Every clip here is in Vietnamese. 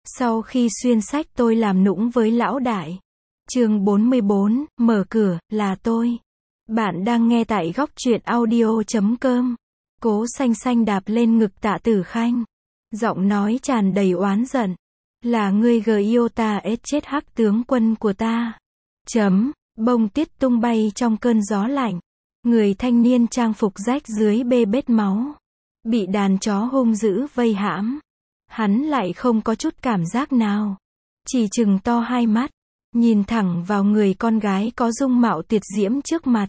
Sau khi xuyên sách tôi làm nũng với lão đại. Chương 44, mở cửa, là tôi. Bạn đang nghe tại góc truyện audio.com. Cố Xanh Xanh đạp lên ngực Tạ Tử Khanh. Giọng nói tràn đầy oán giận. Là ngươi gờ yêu ta ết chết hắc tướng quân của ta. Bông tiết tung bay trong cơn gió lạnh. Người thanh niên trang phục rách dưới bê bết máu. Bị đàn chó hung dữ vây hãm. Hắn lại không có chút cảm giác nào. Chỉ trừng to hai mắt. Nhìn thẳng vào người con gái có dung mạo tuyệt diễm trước mặt.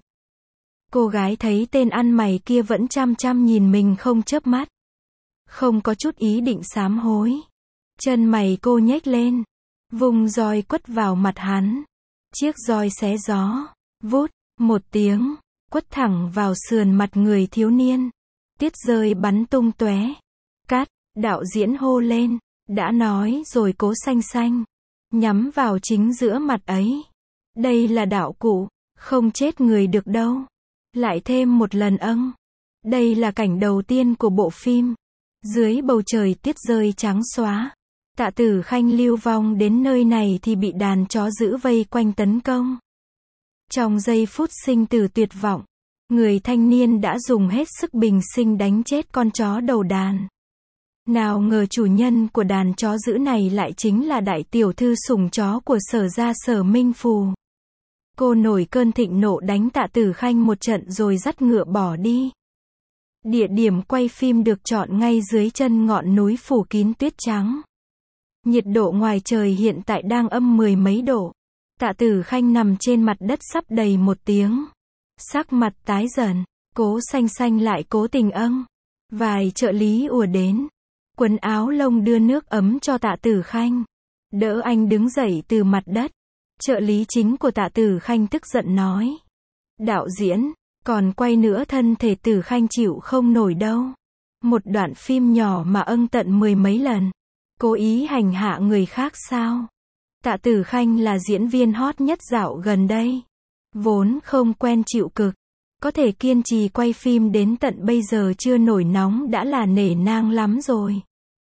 Cô gái thấy tên ăn mày kia vẫn chăm chăm nhìn mình không chớp mắt. Không có chút ý định sám hối. Chân mày cô nhếch lên. Vùng roi quất vào mặt hắn. Chiếc roi xé gió. Vút, một tiếng. Quất thẳng vào sườn mặt người thiếu niên. Tiết rơi bắn tung tóe. Cắt, đạo diễn hô lên. Đã nói rồi Cố Xanh Xanh. Nhắm vào chính giữa mặt ấy. Đây là đạo cụ. Không chết người được đâu. Lại thêm một lần âng. Đây là cảnh đầu tiên của bộ phim. Dưới bầu trời tiết rơi trắng xóa. Tạ Tử Khanh lưu vong đến nơi này thì bị đàn chó dữ vây quanh tấn công. Trong giây phút sinh tử tuyệt vọng, người thanh niên đã dùng hết sức bình sinh đánh chết con chó đầu đàn. Nào ngờ chủ nhân của đàn chó dữ này lại chính là đại tiểu thư sủng chó của Sở gia Sở Minh Phù. Cô nổi cơn thịnh nộ đánh Tạ Tử Khanh một trận rồi dắt ngựa bỏ đi. Địa điểm quay phim được chọn ngay dưới chân ngọn núi phủ kín tuyết trắng. Nhiệt độ ngoài trời hiện tại đang âm 10 mấy độ. Tạ Tử Khanh nằm trên mặt đất sắp đầy một tiếng. Sắc mặt tái dần. Cố Xanh Xanh lại cố tình âng. Vài trợ lý ùa đến. Quần áo lông đưa nước ấm cho Tạ Tử Khanh. Đỡ anh đứng dậy từ mặt đất. Trợ lý chính của Tạ Tử Khanh tức giận nói. Đạo diễn, còn quay nữa thân thể Tử Khanh chịu không nổi đâu. Một đoạn phim nhỏ mà âng tận 10 mấy lần. Cố ý hành hạ người khác sao? Tạ Tử Khanh là diễn viên hot nhất dạo gần đây. Vốn không quen chịu cực. Có thể kiên trì quay phim đến tận bây giờ chưa nổi nóng đã là nể nang lắm rồi.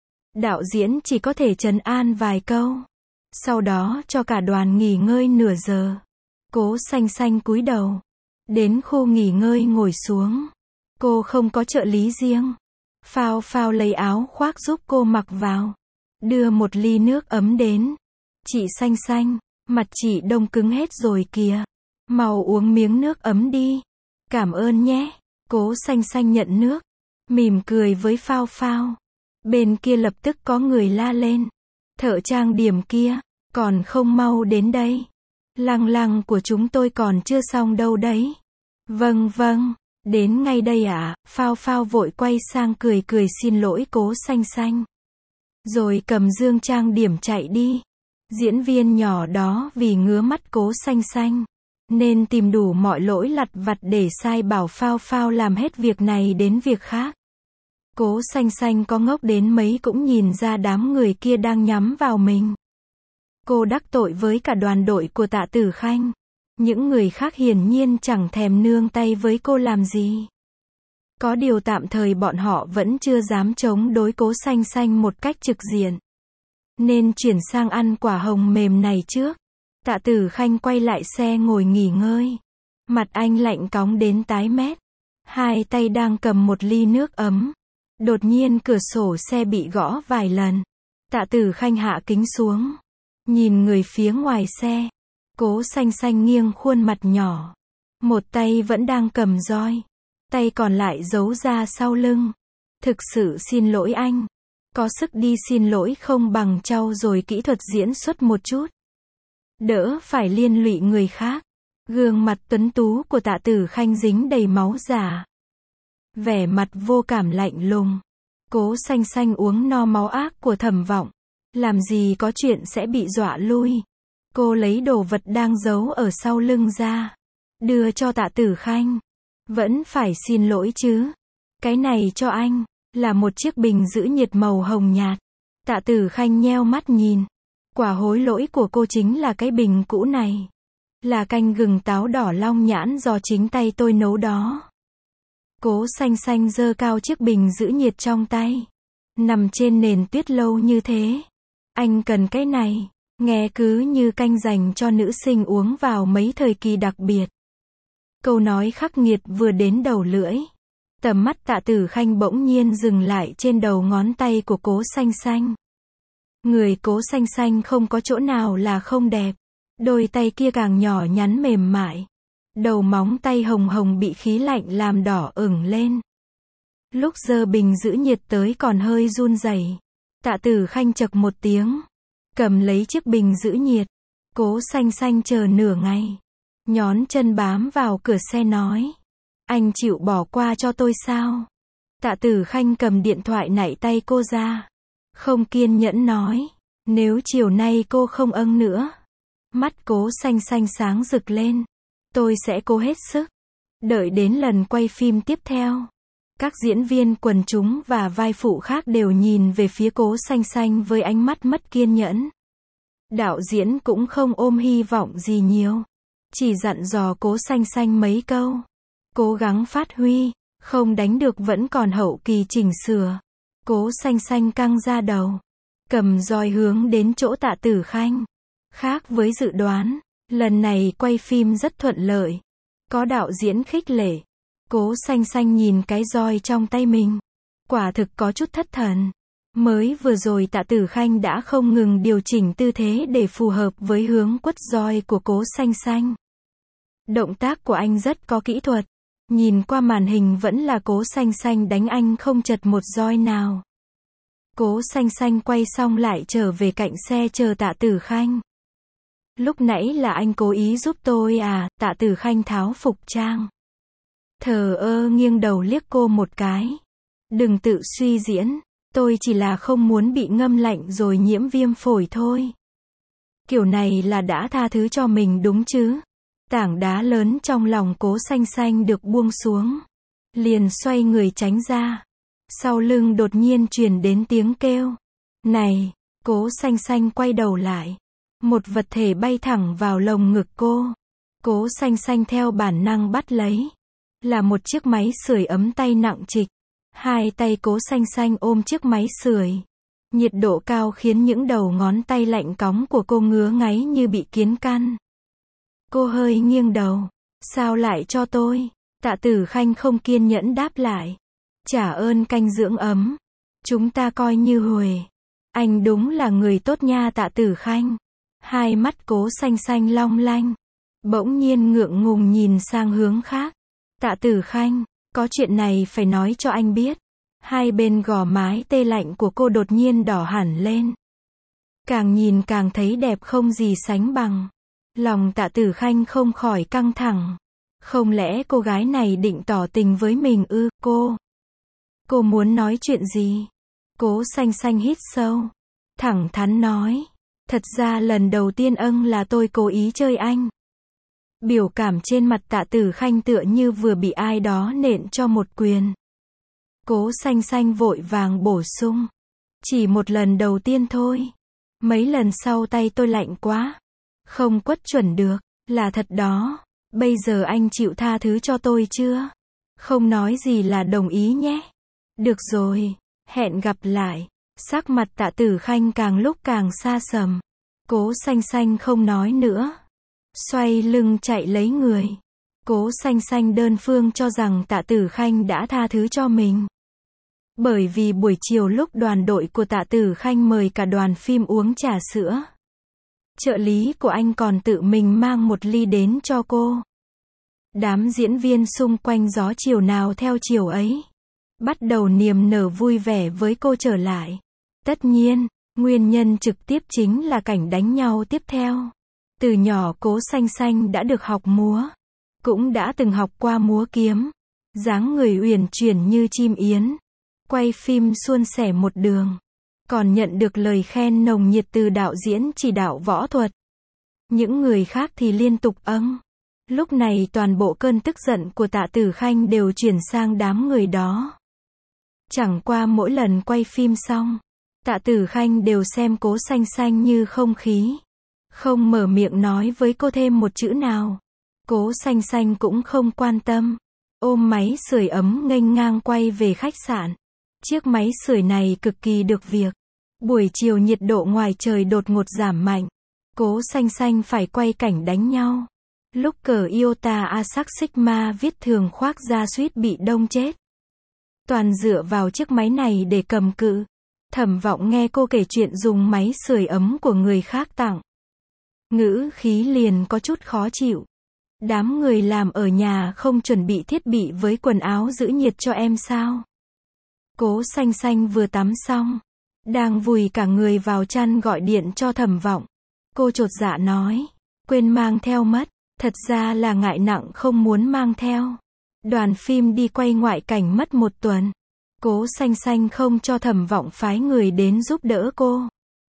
Đạo diễn chỉ có thể trấn an vài câu. Sau đó cho cả đoàn nghỉ ngơi nửa giờ. Cố Xanh Xanh cúi đầu. Đến khu nghỉ ngơi ngồi xuống. Cô không có trợ lý riêng. Phao Phao lấy áo khoác giúp cô mặc vào. Đưa một ly nước ấm đến. Chị Xanh Xanh, mặt chị đông cứng hết rồi kìa. Mau uống miếng nước ấm đi. Cảm ơn nhé. Cố Xanh Xanh nhận nước. Mỉm cười với Phao Phao. Bên kia lập tức có người la lên. Thợ trang điểm kia, còn không mau đến đây. Lăng lăng của chúng tôi còn chưa xong đâu đấy. Vâng vâng, đến ngay đây ạ. Phao Phao vội quay sang cười cười xin lỗi Cố Xanh Xanh. Rồi cầm dương trang điểm chạy đi. Diễn viên nhỏ đó vì ngứa mắt Cố Xanh Xanh, nên tìm đủ mọi lỗi lặt vặt để sai bảo Phao Phao làm hết việc này đến việc khác. Cố Xanh Xanh có ngốc đến mấy cũng nhìn ra đám người kia đang nhắm vào mình. Cô đắc tội với cả đoàn đội của Tạ Tử Khanh. Những người khác hiển nhiên chẳng thèm nương tay với cô làm gì. Có điều tạm thời bọn họ vẫn chưa dám chống đối Cố Xanh Xanh một cách trực diện. Nên chuyển sang ăn quả hồng mềm này trước. Tạ Tử Khanh quay lại xe ngồi nghỉ ngơi. Mặt anh lạnh cóng đến tái mét. Hai tay đang cầm một ly nước ấm. Đột nhiên cửa sổ xe bị gõ vài lần. Tạ Tử Khanh hạ kính xuống. Nhìn người phía ngoài xe. Cố Xanh Xanh nghiêng khuôn mặt nhỏ. Một tay vẫn đang cầm roi. Tay còn lại giấu ra sau lưng. Thực sự xin lỗi anh. Có sức đi xin lỗi không bằng trau dồi kỹ thuật diễn xuất một chút. Đỡ phải liên lụy người khác. Gương mặt tuấn tú của Tạ Tử Khanh dính đầy máu giả. Vẻ mặt vô cảm lạnh lùng. Cố Xanh Xanh uống no máu ác của Thẩm Vọng. Làm gì có chuyện sẽ bị dọa lui. Cô lấy đồ vật đang giấu ở sau lưng ra. Đưa cho Tạ Tử Khanh. Vẫn phải xin lỗi chứ. Cái này cho anh. Là một chiếc bình giữ nhiệt màu hồng nhạt. Tạ Tử Khanh nheo mắt nhìn. Quả hối lỗi của cô chính là cái bình cũ này. Là canh gừng táo đỏ long nhãn do chính tay tôi nấu đó. Cố Xanh Xanh giơ cao chiếc bình giữ nhiệt trong tay. Nằm trên nền tuyết lâu như thế. Anh cần cái này. Nghe cứ như canh dành cho nữ sinh uống vào mấy thời kỳ đặc biệt. Câu nói khắc nghiệt vừa đến đầu lưỡi. Tầm mắt Tạ Tử Khanh bỗng nhiên dừng lại trên đầu ngón tay của Cố Xanh Xanh. Người Cố Xanh Xanh không có chỗ nào là không đẹp. Đôi tay kia càng nhỏ nhắn mềm mại. Đầu móng tay hồng hồng bị khí lạnh làm đỏ ửng lên. Lúc giơ bình giữ nhiệt tới còn hơi run rẩy. Tạ Tử Khanh chậc một tiếng. Cầm lấy chiếc bình giữ nhiệt. Cố Xanh Xanh chờ nửa ngày. Nhón chân bám vào cửa xe nói. Anh chịu bỏ qua cho tôi sao? Tạ Tử Khanh cầm điện thoại nạy tay cô ra. Không kiên nhẫn nói. Nếu chiều nay cô không âng nữa. Mắt Cố Xanh Xanh sáng rực lên. Tôi sẽ cố hết sức. Đợi đến lần quay phim tiếp theo. Các diễn viên quần chúng và vai phụ khác đều nhìn về phía Cố Xanh Xanh với ánh mắt mất kiên nhẫn. Đạo diễn cũng không ôm hy vọng gì nhiều. Chỉ dặn dò Cố Xanh Xanh mấy câu. Cố gắng phát huy, không đánh được vẫn còn hậu kỳ chỉnh sửa. Cố Xanh Xanh căng ra đầu. Cầm roi hướng đến chỗ Tạ Tử Khanh. Khác với dự đoán, lần này quay phim rất thuận lợi. Có đạo diễn khích lệ. Cố Xanh Xanh nhìn cái roi trong tay mình. Quả thực có chút thất thần. Mới vừa rồi Tạ Tử Khanh đã không ngừng điều chỉnh tư thế để phù hợp với hướng quất roi của Cố Xanh Xanh. Động tác của anh rất có kỹ thuật. Nhìn qua màn hình vẫn là Cố Xanh Xanh đánh anh không chật một roi nào. Cố Xanh Xanh quay xong lại trở về cạnh xe chờ Tạ Tử Khanh. Lúc nãy là anh cố ý giúp tôi à? Tạ Tử Khanh tháo phục trang. Thờ ơ nghiêng đầu liếc cô một cái. Đừng tự suy diễn. Tôi chỉ là không muốn bị ngâm lạnh rồi nhiễm viêm phổi thôi. Kiểu này là đã tha thứ cho mình đúng chứ? Tảng đá lớn trong lòng Cố Xanh Xanh được buông xuống. Liền xoay người tránh ra. Sau lưng đột nhiên truyền đến tiếng kêu. Này! Cố Xanh Xanh quay đầu lại. Một vật thể bay thẳng vào lồng ngực cô. Cố Xanh Xanh theo bản năng bắt lấy. Là một chiếc máy sưởi ấm tay nặng trịch. Hai tay Cố Xanh Xanh ôm chiếc máy sưởi. Nhiệt độ cao khiến những đầu ngón tay lạnh cóng của cô ngứa ngáy như bị kiến căn. Cô hơi nghiêng đầu. Sao lại cho tôi? Tạ Tử Khanh không kiên nhẫn đáp lại. Trả ơn canh dưỡng ấm. Chúng ta coi như huề. Anh đúng là người tốt nha Tạ Tử Khanh. Hai mắt Cố Xanh Xanh long lanh. Bỗng nhiên ngượng ngùng nhìn sang hướng khác. Tạ Tử Khanh, có chuyện này phải nói cho anh biết. Hai bên gò mái tê lạnh của cô đột nhiên đỏ hẳn lên. Càng nhìn càng thấy đẹp không gì sánh bằng. Lòng Tạ Tử Khanh không khỏi căng thẳng. Không lẽ cô gái này định tỏ tình với mình ư? Cô muốn nói chuyện gì? Cố Xanh Xanh hít sâu. Thẳng thắn nói. Thật ra lần đầu tiên là tôi cố ý chơi anh. Biểu cảm trên mặt Tạ Tử Khanh tựa như vừa bị ai đó nện cho một quyền. Cố Xanh Xanh vội vàng bổ sung. Chỉ một lần đầu tiên thôi. Mấy lần sau tay tôi lạnh quá. Không quất chuẩn được. Là thật đó. Bây giờ anh chịu tha thứ cho tôi chưa? Không nói gì là đồng ý nhé. Được rồi. Hẹn gặp lại. Sắc mặt Tạ Tử Khanh càng lúc càng xa sầm. Cố Xanh Xanh không nói nữa. Xoay lưng chạy lấy người. Cố Xanh Xanh đơn phương cho rằng Tạ Tử Khanh đã tha thứ cho mình. Bởi vì buổi chiều lúc đoàn đội của Tạ Tử Khanh mời cả đoàn phim uống trà sữa. Trợ lý của anh còn tự mình mang một ly đến cho cô. Đám diễn viên xung quanh gió chiều nào theo chiều ấy. Bắt đầu niềm nở vui vẻ với cô trở lại. Tất nhiên, nguyên nhân trực tiếp chính là cảnh đánh nhau tiếp theo. Từ nhỏ Cố Xanh Xanh đã được học múa. Cũng đã từng học qua múa kiếm. Dáng người uyển chuyển như chim yến. Quay phim suôn sẻ một đường. Còn nhận được lời khen nồng nhiệt từ đạo diễn chỉ đạo võ thuật. Những người khác thì liên tục âng. Lúc này toàn bộ cơn tức giận của Tạ Tử Khanh đều chuyển sang đám người đó. Chẳng qua mỗi lần quay phim xong, Tạ Tử Khanh đều xem Cố Xanh Xanh như không khí. Không mở miệng nói với cô thêm một chữ nào. Cố Xanh Xanh cũng không quan tâm. Ôm máy sưởi ấm nghênh ngang quay về khách sạn. Chiếc máy sưởi này cực kỳ được việc. Buổi chiều nhiệt độ ngoài trời đột ngột giảm mạnh. Cố Xanh Xanh phải quay cảnh đánh nhau. Lúc cờ Iota Asac Sigma viết thường khoác ra suýt bị đông chết. Toàn dựa vào chiếc máy này để cầm cự. Thẩm Vọng nghe cô kể chuyện dùng máy sưởi ấm của người khác tặng. Ngữ khí liền có chút khó chịu. Đám người làm ở nhà không chuẩn bị thiết bị với quần áo giữ nhiệt cho em sao? Cố Xanh Xanh vừa tắm xong, đang vùi cả người vào chăn gọi điện cho Thẩm Vọng. Cô chột dạ nói, quên mang theo mất, thật ra là ngại nặng không muốn mang theo. Đoàn phim đi quay ngoại cảnh mất 1 tuần. Cố Xanh Xanh không cho Thẩm Vọng phái người đến giúp đỡ cô.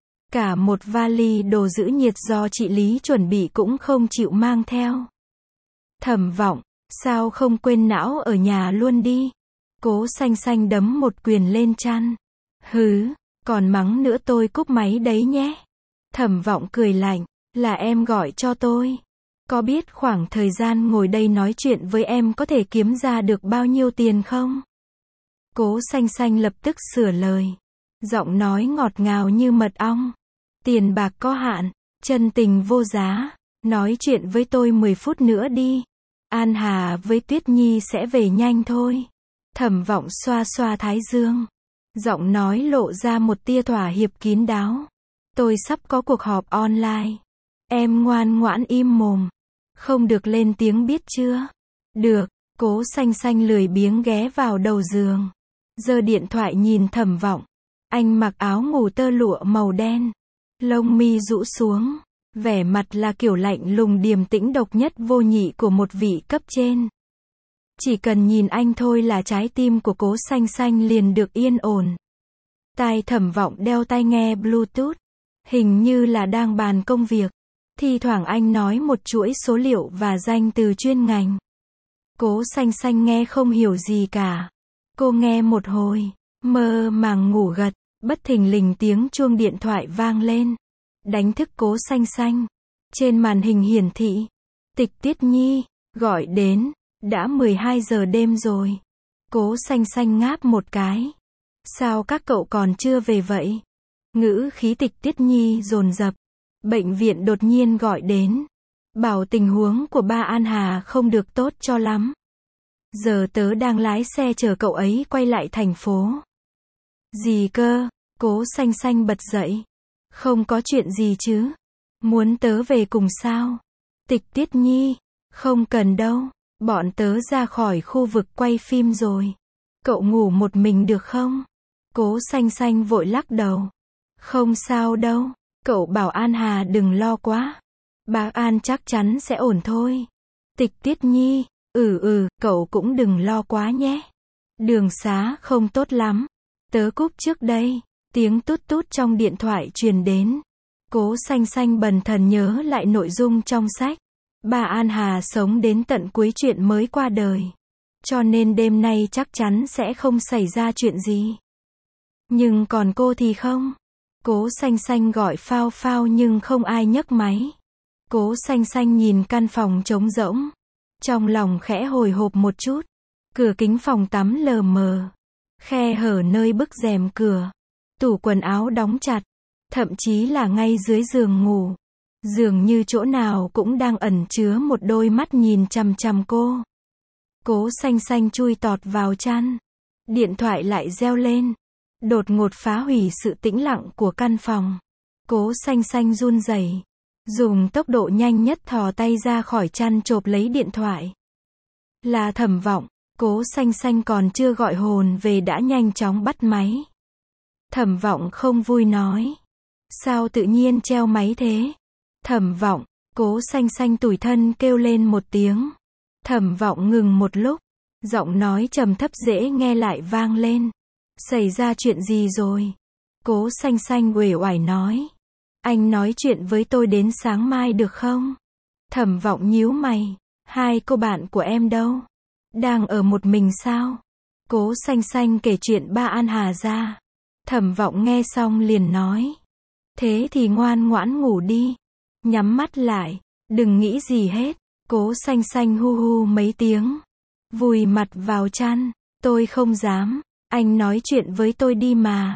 Cả một vali đồ giữ nhiệt do chị Lý chuẩn bị cũng không chịu mang theo. Thẩm Vọng, sao không quên não ở nhà luôn đi. Cố Xanh Xanh đấm một quyền lên chăn. Hứ, còn mắng nữa tôi cúp máy đấy nhé. Thẩm Vọng cười lạnh, là em gọi cho tôi. Có biết khoảng thời gian ngồi đây nói chuyện với em có thể kiếm ra được bao nhiêu tiền không? Cố Xanh Xanh lập tức sửa lời. Giọng nói ngọt ngào như mật ong. Tiền bạc có hạn, chân tình vô giá. Nói chuyện với tôi 10 phút nữa đi. An Hà với Tuyết Nhi sẽ về nhanh thôi. Thẩm Vọng xoa xoa thái dương. Giọng nói lộ ra một tia thỏa hiệp kín đáo. Tôi sắp có cuộc họp online. Em ngoan ngoãn im mồm. Không được lên tiếng biết chưa? Được. Cố Xanh Xanh lười biếng ghé vào đầu giường. Giơ điện thoại nhìn Thẩm Vọng. Anh mặc áo ngủ tơ lụa màu đen. Lông mi rũ xuống. Vẻ mặt là kiểu lạnh lùng điềm tĩnh độc nhất vô nhị của một vị cấp trên. Chỉ cần nhìn anh thôi là trái tim của Cố Xanh Xanh liền được yên ổn. Tai Thẩm Vọng đeo tai nghe Bluetooth. Hình như là đang bàn công việc. Thi thoảng anh nói một chuỗi số liệu và danh từ chuyên ngành. Cố Xanh Xanh nghe không hiểu gì cả. Cô nghe một hồi, mơ màng ngủ gật, bất thình lình tiếng chuông điện thoại vang lên. Đánh thức Cố Xanh Xanh. Trên màn hình hiển thị. Tịch Tiết Nhi, gọi đến, đã 12 giờ đêm rồi. Cố Xanh Xanh ngáp một cái. Sao các cậu còn chưa về vậy? Ngữ khí Tịch Tiết Nhi dồn dập. Bệnh viện đột nhiên gọi đến. Bảo tình huống của ba An Hà không được tốt cho lắm. Giờ tớ đang lái xe chờ cậu ấy quay lại thành phố. Gì cơ? Cố Xanh Xanh bật dậy. Không có chuyện gì chứ? Muốn tớ về cùng sao? Tịch Tiết Nhi, không cần đâu. Bọn tớ ra khỏi khu vực quay phim rồi. Cậu ngủ một mình được không? Cố Xanh Xanh vội lắc đầu. Không sao đâu. Cậu bảo An Hà đừng lo quá. Bác An chắc chắn sẽ ổn thôi. Tịch Tiết Nhi, cậu cũng đừng lo quá nhé. Đường xá không tốt lắm. Tớ cúp trước đây. Tiếng tút tút trong điện thoại truyền đến. Cố Xanh Xanh bần thần nhớ lại nội dung trong sách. Bà An Hà sống đến tận cuối chuyện mới qua đời. Cho nên đêm nay chắc chắn sẽ không xảy ra chuyện gì. Nhưng còn cô thì không. Cố Xanh Xanh gọi phao phao nhưng không ai nhấc máy. Cố Xanh Xanh nhìn căn phòng trống rỗng. Trong lòng khẽ hồi hộp một chút. Cửa kính phòng tắm lờ mờ. Khe hở nơi bức rèm cửa. Tủ quần áo đóng chặt. Thậm chí là ngay dưới giường ngủ. Dường như chỗ nào cũng đang ẩn chứa một đôi mắt nhìn chằm chằm cô. Cố Xanh Xanh chui tọt vào chăn. Điện thoại lại reo lên. Đột ngột phá hủy sự tĩnh lặng của căn phòng. Cố Xanh Xanh run rẩy, dùng tốc độ nhanh nhất thò tay ra khỏi chăn chộp lấy điện thoại. Là Thẩm Vọng. Cố Xanh Xanh còn chưa gọi hồn về đã nhanh chóng bắt máy. Thẩm Vọng không vui nói. Sao tự nhiên treo máy thế? Thẩm Vọng. Cố Xanh Xanh tủi thân kêu lên một tiếng. Thẩm Vọng ngừng một lúc. Giọng nói trầm thấp dễ nghe lại vang lên. Xảy ra chuyện gì rồi? Cố Xanh Xanh uể oải nói. Anh nói chuyện với tôi đến sáng mai được không? Thẩm Vọng nhíu mày. Hai cô bạn của em đâu? Đang ở một mình sao? Cố Xanh Xanh kể chuyện ba An Hà ra. Thẩm Vọng nghe xong liền nói. Thế thì ngoan ngoãn ngủ đi. Nhắm mắt lại. Đừng nghĩ gì hết. Cố Xanh Xanh hu hu mấy tiếng. Vùi mặt vào chăn. Tôi không dám. Anh nói chuyện với tôi đi mà.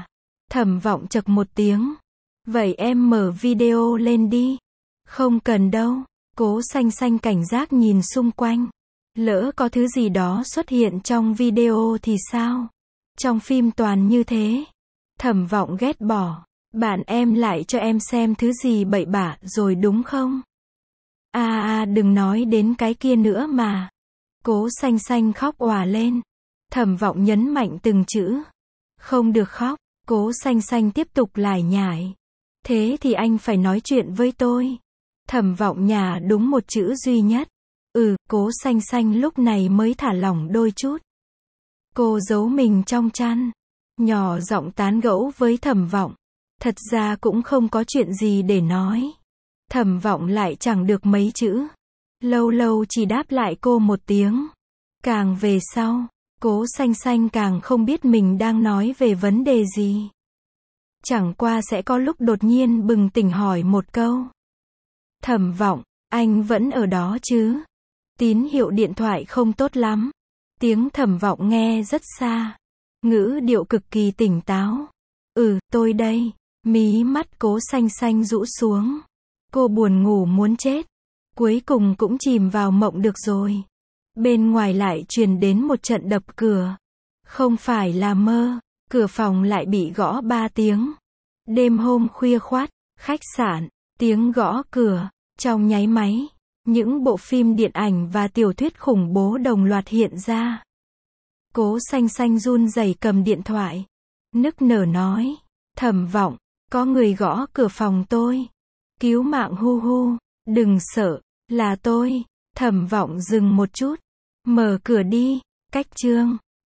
Thẩm Vọng chậc một tiếng. Vậy em mở video lên đi. Không cần đâu. Cố Xanh Xanh cảnh giác nhìn xung quanh. Lỡ có thứ gì đó xuất hiện trong video thì sao? Trong phim toàn như thế. Thẩm Vọng ghét bỏ. Bạn em lại cho em xem thứ gì bậy bạ rồi đúng không? Đừng nói đến cái kia nữa mà. Cố Xanh Xanh khóc òa lên. Thẩm Vọng nhấn mạnh từng chữ. Không được khóc. Cố Xanh Xanh tiếp tục lải nhải. Thế thì anh phải nói chuyện với tôi. Thẩm Vọng nhả đúng một chữ duy nhất. Cố Xanh Xanh lúc này mới thả lỏng đôi chút. Cô giấu mình trong chăn. Nhỏ giọng tán gẫu với Thẩm Vọng. Thật ra cũng không có chuyện gì để nói. Thẩm Vọng lại chẳng được mấy chữ. Lâu lâu chỉ đáp lại cô một tiếng. Càng về sau, Cố Xanh Xanh càng không biết mình đang nói về vấn đề gì. Chẳng qua sẽ có lúc đột nhiên bừng tỉnh hỏi một câu. Thẩm Vọng, anh vẫn ở đó chứ? Tín hiệu điện thoại không tốt lắm. Tiếng Thẩm Vọng nghe rất xa. Ngữ điệu cực kỳ tỉnh táo. Tôi đây. Mí mắt Cố Xanh Xanh rũ xuống. Cô buồn ngủ muốn chết. Cuối cùng cũng chìm vào mộng được rồi. Bên ngoài lại truyền đến một trận đập cửa. Không phải là mơ. Cửa phòng lại bị gõ 3 tiếng. Đêm hôm khuya khoắt, khách sạn, tiếng gõ cửa. Trong nháy máy, những bộ phim điện ảnh và tiểu thuyết khủng bố đồng loạt hiện ra. Cố Xanh Xanh run rẩy cầm điện thoại. Nức nở nói. Thẩm Vọng, có người gõ cửa phòng tôi. Cứu mạng hu hu. Đừng sợ, là tôi. Thẩm Vọng dừng một chút. Mở cửa đi. Cách chương.